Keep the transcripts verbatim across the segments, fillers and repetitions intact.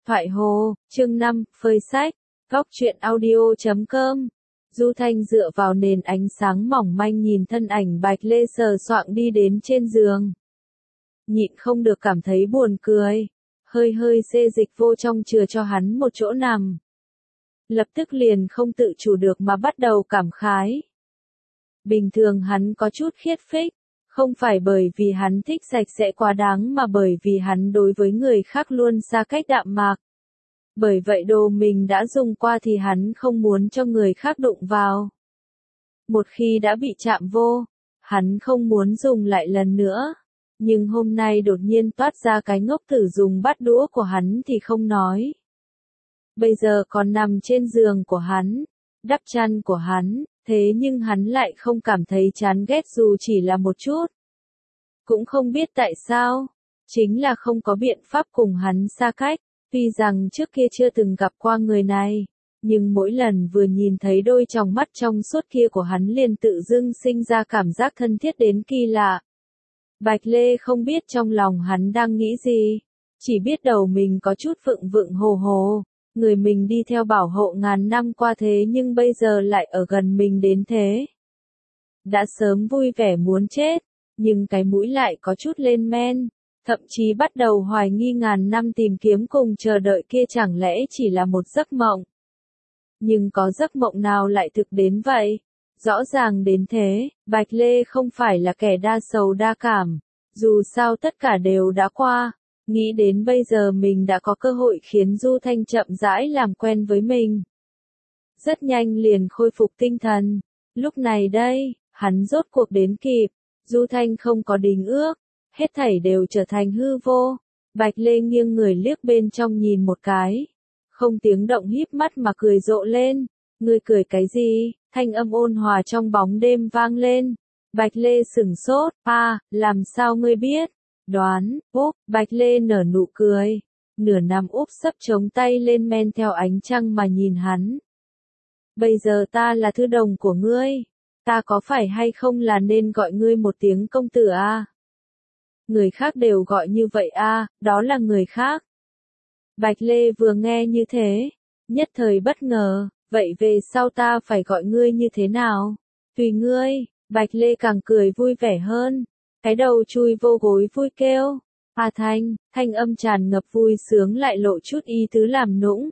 Thoại Hồ, chương năm, phơi sách, góc truyện audio chấm com. Du Thanh dựa vào nền ánh sáng mỏng manh nhìn thân ảnh Bạch Lê sờ soạng đi đến trên giường. Nhịn không được cảm thấy buồn cười, hơi hơi xê dịch vô trong chừa cho hắn một chỗ nằm. Lập tức liền không tự chủ được mà bắt đầu cảm khái. Bình thường hắn có chút khiết phích, không phải bởi vì hắn thích sạch sẽ quá đáng mà bởi vì hắn đối với người khác luôn xa cách đạm mạc. Bởi vậy đồ mình đã dùng qua thì hắn không muốn cho người khác đụng vào. Một khi đã bị chạm vô, hắn không muốn dùng lại lần nữa. Nhưng hôm nay đột nhiên toát ra cái ngốc tử dùng bát đũa của hắn thì không nói. Bây giờ còn nằm trên giường của hắn, đắp chăn của hắn, thế nhưng hắn lại không cảm thấy chán ghét dù chỉ là một chút. Cũng không biết tại sao, chính là không có biện pháp cùng hắn xa cách. Tuy rằng trước kia chưa từng gặp qua người này, nhưng mỗi lần vừa nhìn thấy đôi tròng mắt trong suốt kia của hắn liền tự dưng sinh ra cảm giác thân thiết đến kỳ lạ. Bạch Lê không biết trong lòng hắn đang nghĩ gì, chỉ biết đầu mình có chút vựng vựng hồ hồ, người mình đi theo bảo hộ ngàn năm qua thế nhưng bây giờ lại ở gần mình đến thế. Đã sớm vui vẻ muốn chết, nhưng cái mũi lại có chút lên men. Thậm chí bắt đầu hoài nghi ngàn năm tìm kiếm cùng chờ đợi kia chẳng lẽ chỉ là một giấc mộng. Nhưng có giấc mộng nào lại thực đến vậy? Rõ ràng đến thế, Bạch Lê không phải là kẻ đa sầu đa cảm. Dù sao tất cả đều đã qua. Nghĩ đến bây giờ mình đã có cơ hội khiến Du Thanh chậm rãi làm quen với mình. Rất nhanh liền khôi phục tinh thần. Lúc này đây, hắn rốt cuộc đến kịp. Du Thanh không có đính ước. Hết thảy đều trở thành hư vô. Bạch Lê nghiêng người liếc bên trong nhìn một cái. Không tiếng động híp mắt mà cười rộ lên. Ngươi cười cái gì? Thanh âm ôn hòa trong bóng đêm vang lên. Bạch Lê sửng sốt. À, làm sao ngươi biết? Đoán, úp, Bạch Lê nở nụ cười. Nửa nằm úp sấp chống tay lên men theo ánh trăng mà nhìn hắn. Bây giờ ta là thư đồng của ngươi. Ta có phải hay không là nên gọi ngươi một tiếng công tử à? Người khác đều gọi như vậy à, đó là người khác. Bạch Lê vừa nghe như thế, nhất thời bất ngờ, vậy về sau ta phải gọi ngươi như thế nào? Tùy ngươi, Bạch Lê càng cười vui vẻ hơn, cái đầu chui vô gối vui kêu. A Thanh, thanh âm tràn ngập vui sướng lại lộ chút ý tứ làm nũng.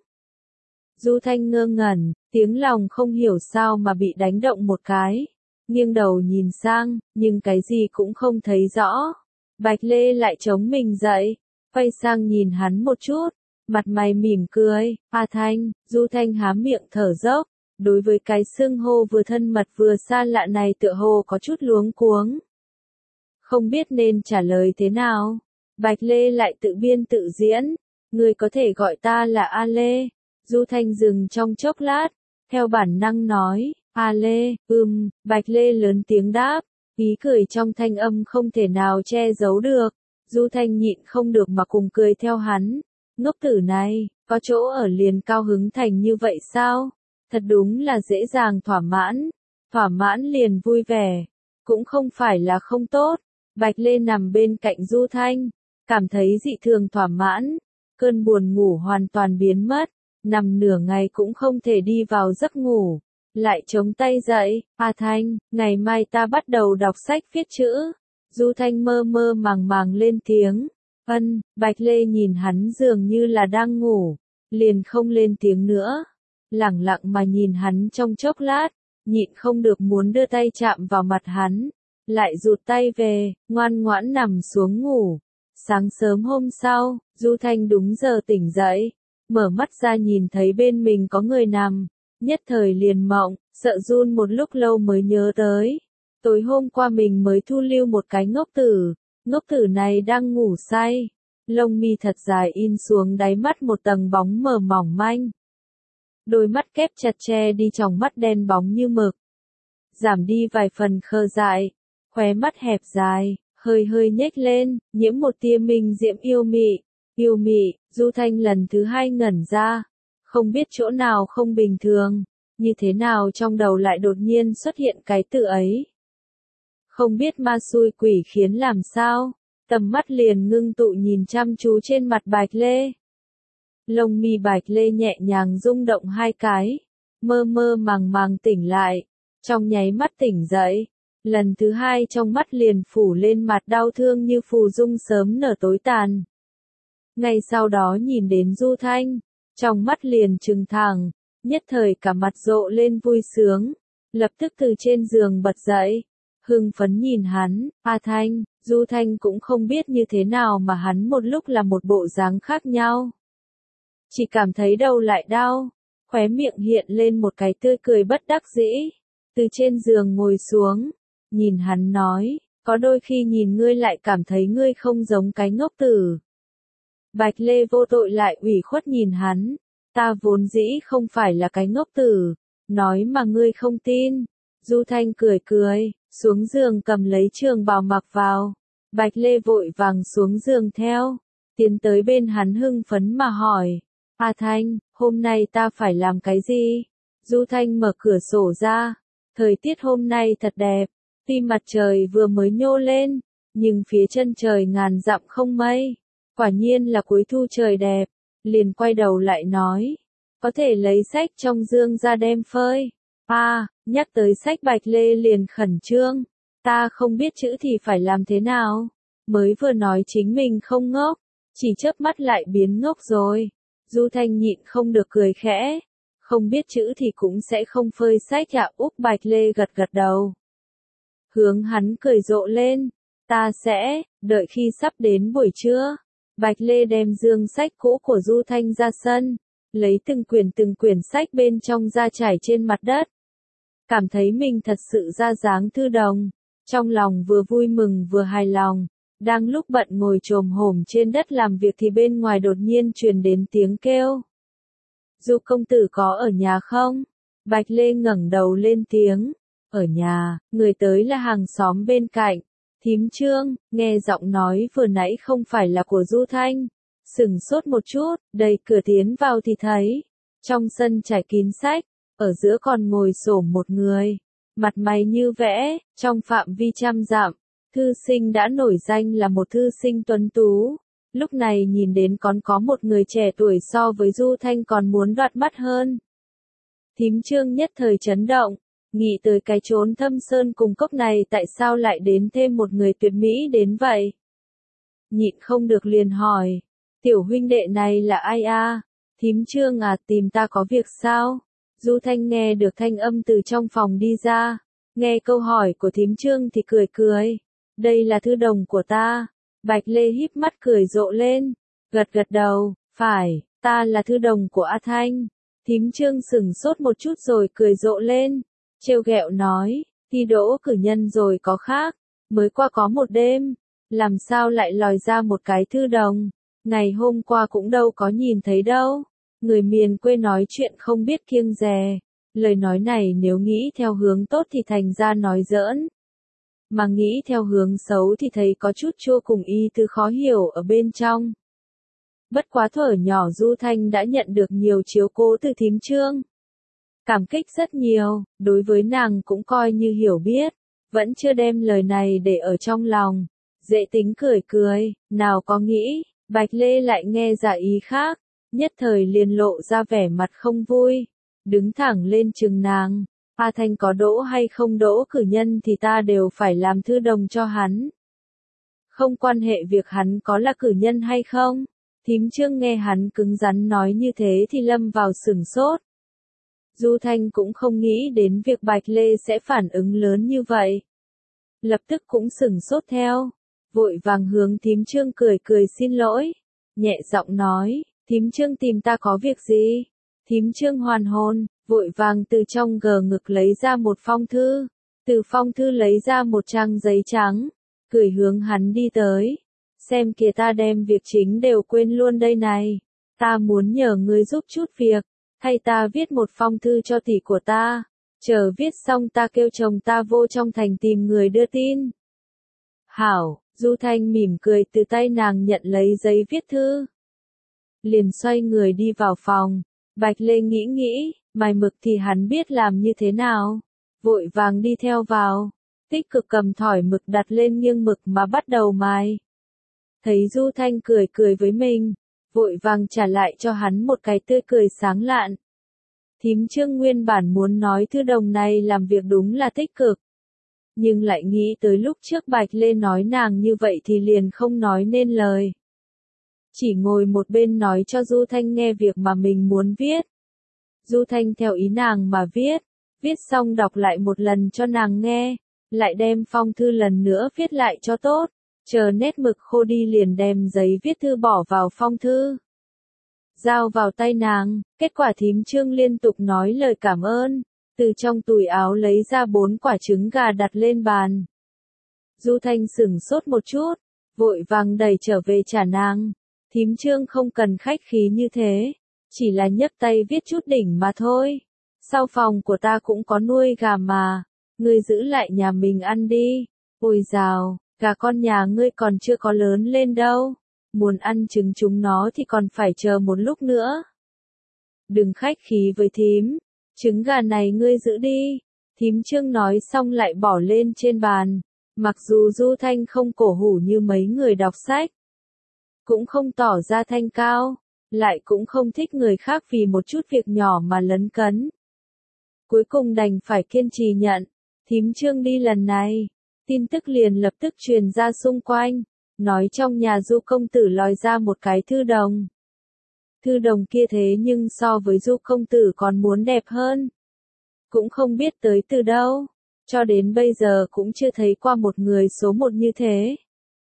Du Thanh ngơ ngẩn, tiếng lòng không hiểu sao mà bị đánh động một cái. Nghiêng đầu nhìn sang, nhưng cái gì cũng không thấy rõ. Bạch Lê lại chống mình dậy, quay sang nhìn hắn một chút, mặt mày mỉm cười. A Thanh, Du Thanh há miệng thở dốc, đối với cái xưng hô vừa thân mật vừa xa lạ này tựa hồ có chút luống cuống. Không biết nên trả lời thế nào. Bạch Lê lại tự biên tự diễn, người có thể gọi ta là A Lê. Du Thanh dừng trong chốc lát, theo bản năng nói, A Lê, ừm, Bạch Lê lớn tiếng đáp. Ý cười trong thanh âm không thể nào che giấu được. Du Thanh nhịn không được mà cùng cười theo hắn. Ngốc tử này, có chỗ ở liền cao hứng thành như vậy sao? Thật đúng là dễ dàng thỏa mãn. Thỏa mãn liền vui vẻ. Cũng không phải là không tốt. Bạch Lê nằm bên cạnh Du Thanh. Cảm thấy dị thường thỏa mãn. Cơn buồn ngủ hoàn toàn biến mất. Nằm nửa ngày cũng không thể đi vào giấc ngủ. Lại chống tay dậy, A Thanh, ngày mai ta bắt đầu đọc sách viết chữ. Du Thanh mơ mơ màng màng lên tiếng. Ân, Bạch Lê nhìn hắn dường như là đang ngủ, liền không lên tiếng nữa. Lẳng lặng mà nhìn hắn trong chốc lát, nhịn không được muốn đưa tay chạm vào mặt hắn. Lại rụt tay về, ngoan ngoãn nằm xuống ngủ. Sáng sớm hôm sau, Du Thanh đúng giờ tỉnh dậy, mở mắt ra nhìn thấy bên mình có người nằm. Nhất thời liền mộng, sợ run một lúc lâu mới nhớ tới. Tối hôm qua mình mới thu lưu một cái ngốc tử, ngốc tử này đang ngủ say. Lông mi thật dài in xuống đáy mắt một tầng bóng mờ mỏng manh. Đôi mắt kép chặt che đi tròng mắt đen bóng như mực. Giảm đi vài phần khờ dại, khóe mắt hẹp dài, hơi hơi nhếch lên, nhiễm một tia minh diễm yêu mị. Yêu mị, Du Thanh lần thứ hai ngẩn ra. Không biết chỗ nào không bình thường, như thế nào trong đầu lại đột nhiên xuất hiện cái tự ấy. Không biết ma xui quỷ khiến làm sao, tầm mắt liền ngưng tụ nhìn chăm chú trên mặt Bạch Lê. Lông mi Bạch Lê nhẹ nhàng rung động hai cái, mơ mơ màng màng tỉnh lại, trong nháy mắt tỉnh dậy. Lần thứ hai trong mắt liền phủ lên mặt đau thương như phù dung sớm nở tối tàn. Ngay sau đó nhìn đến Du Thanh, trong mắt liền trừng thẳng, nhất thời cả mặt rộ lên vui sướng, lập tức từ trên giường bật dậy, hưng phấn nhìn hắn. A Thanh, Du Thanh cũng không biết như thế nào mà hắn một lúc là một bộ dáng khác nhau. Chỉ cảm thấy đầu lại đau, khóe miệng hiện lên một cái tươi cười bất đắc dĩ, từ trên giường ngồi xuống, nhìn hắn nói, có đôi khi nhìn ngươi lại cảm thấy ngươi không giống cái ngốc tử. Bạch Lê vô tội lại ủy khuất nhìn hắn, ta vốn dĩ không phải là cái ngốc tử, nói mà ngươi không tin. Du Thanh cười cười, xuống giường cầm lấy trường bào mặc vào. Bạch Lê vội vàng xuống giường theo, tiến tới bên hắn hưng phấn mà hỏi, A Thanh, hôm nay ta phải làm cái gì? Du Thanh mở cửa sổ ra, thời tiết hôm nay thật đẹp, tuy mặt trời vừa mới nhô lên, nhưng phía chân trời ngàn dặm không mây, quả nhiên là cuối thu trời đẹp, liền quay đầu lại nói, có thể lấy sách trong dương ra đem phơi. A, à, nhắc tới sách Bạch Lê liền khẩn trương, ta không biết chữ thì phải làm thế nào, mới vừa nói chính mình không ngốc, chỉ chớp mắt lại biến ngốc rồi. Du Thanh nhịn không được cười khẽ, không biết chữ thì cũng sẽ không phơi sách ạ. Úc Bạch Lê gật gật đầu, hướng hắn cười rộ lên, ta sẽ, đợi khi sắp đến buổi trưa. Bạch Lê đem dương sách cũ của Du Thanh ra sân, lấy từng quyển từng quyển sách bên trong ra trải trên mặt đất. Cảm thấy mình thật sự ra dáng thư đồng, trong lòng vừa vui mừng vừa hài lòng. Đang lúc bận ngồi chồm hổm trên đất làm việc thì bên ngoài đột nhiên truyền đến tiếng kêu. Du công tử có ở nhà không? Bạch Lê ngẩng đầu lên tiếng. Ở nhà, người tới là hàng xóm bên cạnh. Thím Trương, nghe giọng nói vừa nãy không phải là của Du Thanh. Sửng sốt một chút, đẩy cửa tiến vào thì thấy. Trong sân trải kín sách, ở giữa còn ngồi xổm một người. Mặt mày như vẽ, trong phạm vi trăm dặm. Thư sinh đã nổi danh là một thư sinh tuấn tú, lúc này nhìn đến còn có một người trẻ tuổi so với Du Thanh còn muốn đoạt mắt hơn. Thím Trương nhất thời chấn động, nghĩ tới cái chốn thâm sơn cùng cốc này tại sao lại đến thêm một người tuyệt mỹ đến vậy. Nhịn không được liền hỏi, tiểu huynh đệ này là ai a? Thím Trương à, tìm ta có việc sao? Du Thanh nghe được thanh âm từ trong phòng đi ra, nghe câu hỏi của thím Trương thì cười cười. Đây là thư đồng của ta. Bạch Lê híp mắt cười rộ lên, gật gật đầu, phải, ta là thư đồng của A Thanh. Thím Trương sửng sốt một chút rồi cười rộ lên, trêu ghẹo nói, thi đỗ cử nhân rồi có khác, mới qua có một đêm, làm sao lại lòi ra một cái thư đồng, ngày hôm qua cũng đâu có nhìn thấy đâu. Người miền quê nói chuyện không biết kiêng dè, lời nói này nếu nghĩ theo hướng tốt thì thành ra nói giỡn. Mà nghĩ theo hướng xấu thì thấy có chút chua cùng y tư khó hiểu ở bên trong. Bất quá thuở nhỏ Du Thanh đã nhận được nhiều chiếu cố từ thím Trương. Cảm kích rất nhiều, đối với nàng cũng coi như hiểu biết, vẫn chưa đem lời này để ở trong lòng. Dễ tính cười cười, nào có nghĩ, Bạch Lê lại nghe ra ý khác, nhất thời liền lộ ra vẻ mặt không vui, đứng thẳng lên chừng nàng. A Thanh có đỗ hay không đỗ cử nhân thì ta đều phải làm thư đồng cho hắn. Không quan hệ việc hắn có là cử nhân hay không. Thím Trương nghe hắn cứng rắn nói như thế thì lâm vào sửng sốt. Du Thanh cũng không nghĩ đến việc Bạch Lê sẽ phản ứng lớn như vậy. Lập tức cũng sửng sốt theo, vội vàng hướng thím Trương cười cười xin lỗi, nhẹ giọng nói, thím Trương tìm ta có việc gì? Thím Trương hoàn hồn, vội vàng từ trong gờ ngực lấy ra một phong thư, từ phong thư lấy ra một trang giấy trắng, cười hướng hắn đi tới. Xem kìa, ta đem việc chính đều quên luôn đây này, ta muốn nhờ ngươi giúp chút việc, hay ta viết một phong thư cho tỷ của ta, chờ viết xong ta kêu chồng ta vô trong thành tìm người đưa tin. Hảo, Du Thanh mỉm cười từ tay nàng nhận lấy giấy viết thư. Liền xoay người đi vào phòng, Bạch Lê nghĩ nghĩ, mài mực thì hắn biết làm như thế nào, vội vàng đi theo vào, tích cực cầm thỏi mực đặt lên nghiêng mực mà bắt đầu mài. Thấy Du Thanh cười cười với mình, vội vàng trả lại cho hắn một cái tươi cười sáng lạn. Thím Trương nguyên bản muốn nói thư đồng này làm việc đúng là tích cực. Nhưng lại nghĩ tới lúc trước Bạch Lê nói nàng như vậy thì liền không nói nên lời. Chỉ ngồi một bên nói cho Du Thanh nghe việc mà mình muốn viết. Du Thanh theo ý nàng mà viết, viết xong đọc lại một lần cho nàng nghe, lại đem phong thư lần nữa viết lại cho tốt, chờ nét mực khô đi liền đem giấy viết thư bỏ vào phong thư. Giao vào tay nàng, kết quả thím Trương liên tục nói lời cảm ơn, từ trong túi áo lấy ra bốn quả trứng gà đặt lên bàn. Du Thanh sửng sốt một chút, vội vàng đẩy trở về trả nàng. Thím Trương không cần khách khí như thế, chỉ là nhấc tay viết chút đỉnh mà thôi. Sau phòng của ta cũng có nuôi gà mà, ngươi giữ lại nhà mình ăn đi. Ôi dào, gà con nhà ngươi còn chưa có lớn lên đâu, muốn ăn trứng chúng nó thì còn phải chờ một lúc nữa. Đừng khách khí với thím, trứng gà này ngươi giữ đi. Thím Trương nói xong lại bỏ lên trên bàn, mặc dù Du Thanh không cổ hủ như mấy người đọc sách, cũng không tỏ ra thanh cao, lại cũng không thích người khác vì một chút việc nhỏ mà lấn cấn. Cuối cùng đành phải kiên trì nhận, thím Trương đi lần này, tin tức liền lập tức truyền ra xung quanh, nói trong nhà Du công tử lòi ra một cái thư đồng. Thư đồng kia thế nhưng so với Du công tử còn muốn đẹp hơn. Cũng không biết tới từ đâu, cho đến bây giờ cũng chưa thấy qua một người số một như thế.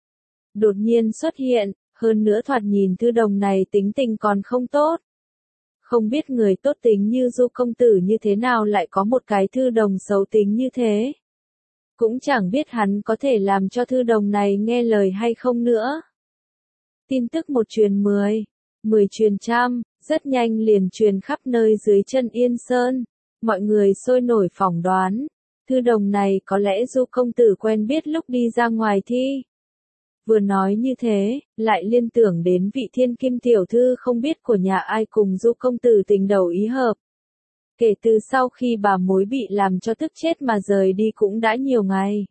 Đột nhiên xuất hiện, hơn nữa thoạt nhìn thư đồng này tính tình còn không tốt. Không biết người tốt tính như Du công tử như thế nào lại có một cái thư đồng xấu tính như thế. Cũng chẳng biết hắn có thể làm cho thư đồng này nghe lời hay không nữa. Tin tức một truyền mười, mười truyền trăm, rất nhanh liền truyền khắp nơi dưới chân Yên Sơn. Mọi người sôi nổi phỏng đoán, thư đồng này có lẽ Du công tử quen biết lúc đi ra ngoài thi. Vừa nói như thế, lại liên tưởng đến vị thiên kim tiểu thư không biết của nhà ai cùng Du công tử tình đầu ý hợp. Kể từ sau khi bà mối bị làm cho tức chết mà rời đi cũng đã nhiều ngày.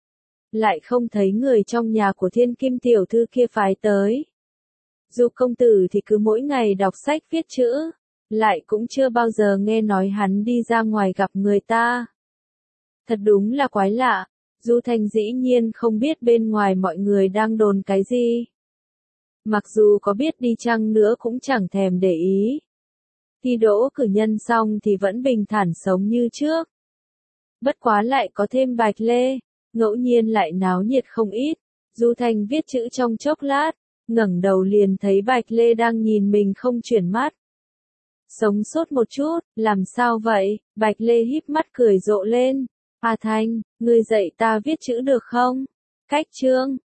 Lại không thấy người trong nhà của thiên kim tiểu thư kia phái tới. Du công tử thì cứ mỗi ngày đọc sách viết chữ, lại cũng chưa bao giờ nghe nói hắn đi ra ngoài gặp người ta. Thật đúng là quái lạ, Du Thanh dĩ nhiên không biết bên ngoài mọi người đang đồn cái gì. Mặc dù có biết đi chăng nữa cũng chẳng thèm để ý. Thi đỗ cử nhân xong thì vẫn bình thản sống như trước. Bất quá lại có thêm Bạch Lê, ngẫu nhiên lại náo nhiệt không ít. Du Thanh viết chữ trong chốc lát, ngẩng đầu liền thấy Bạch Lê đang nhìn mình không chuyển mắt. Sống sốt một chút, làm sao vậy? Bạch Lê híp mắt cười rộ lên. A Thanh, ngươi dạy ta viết chữ được không? Cách chương.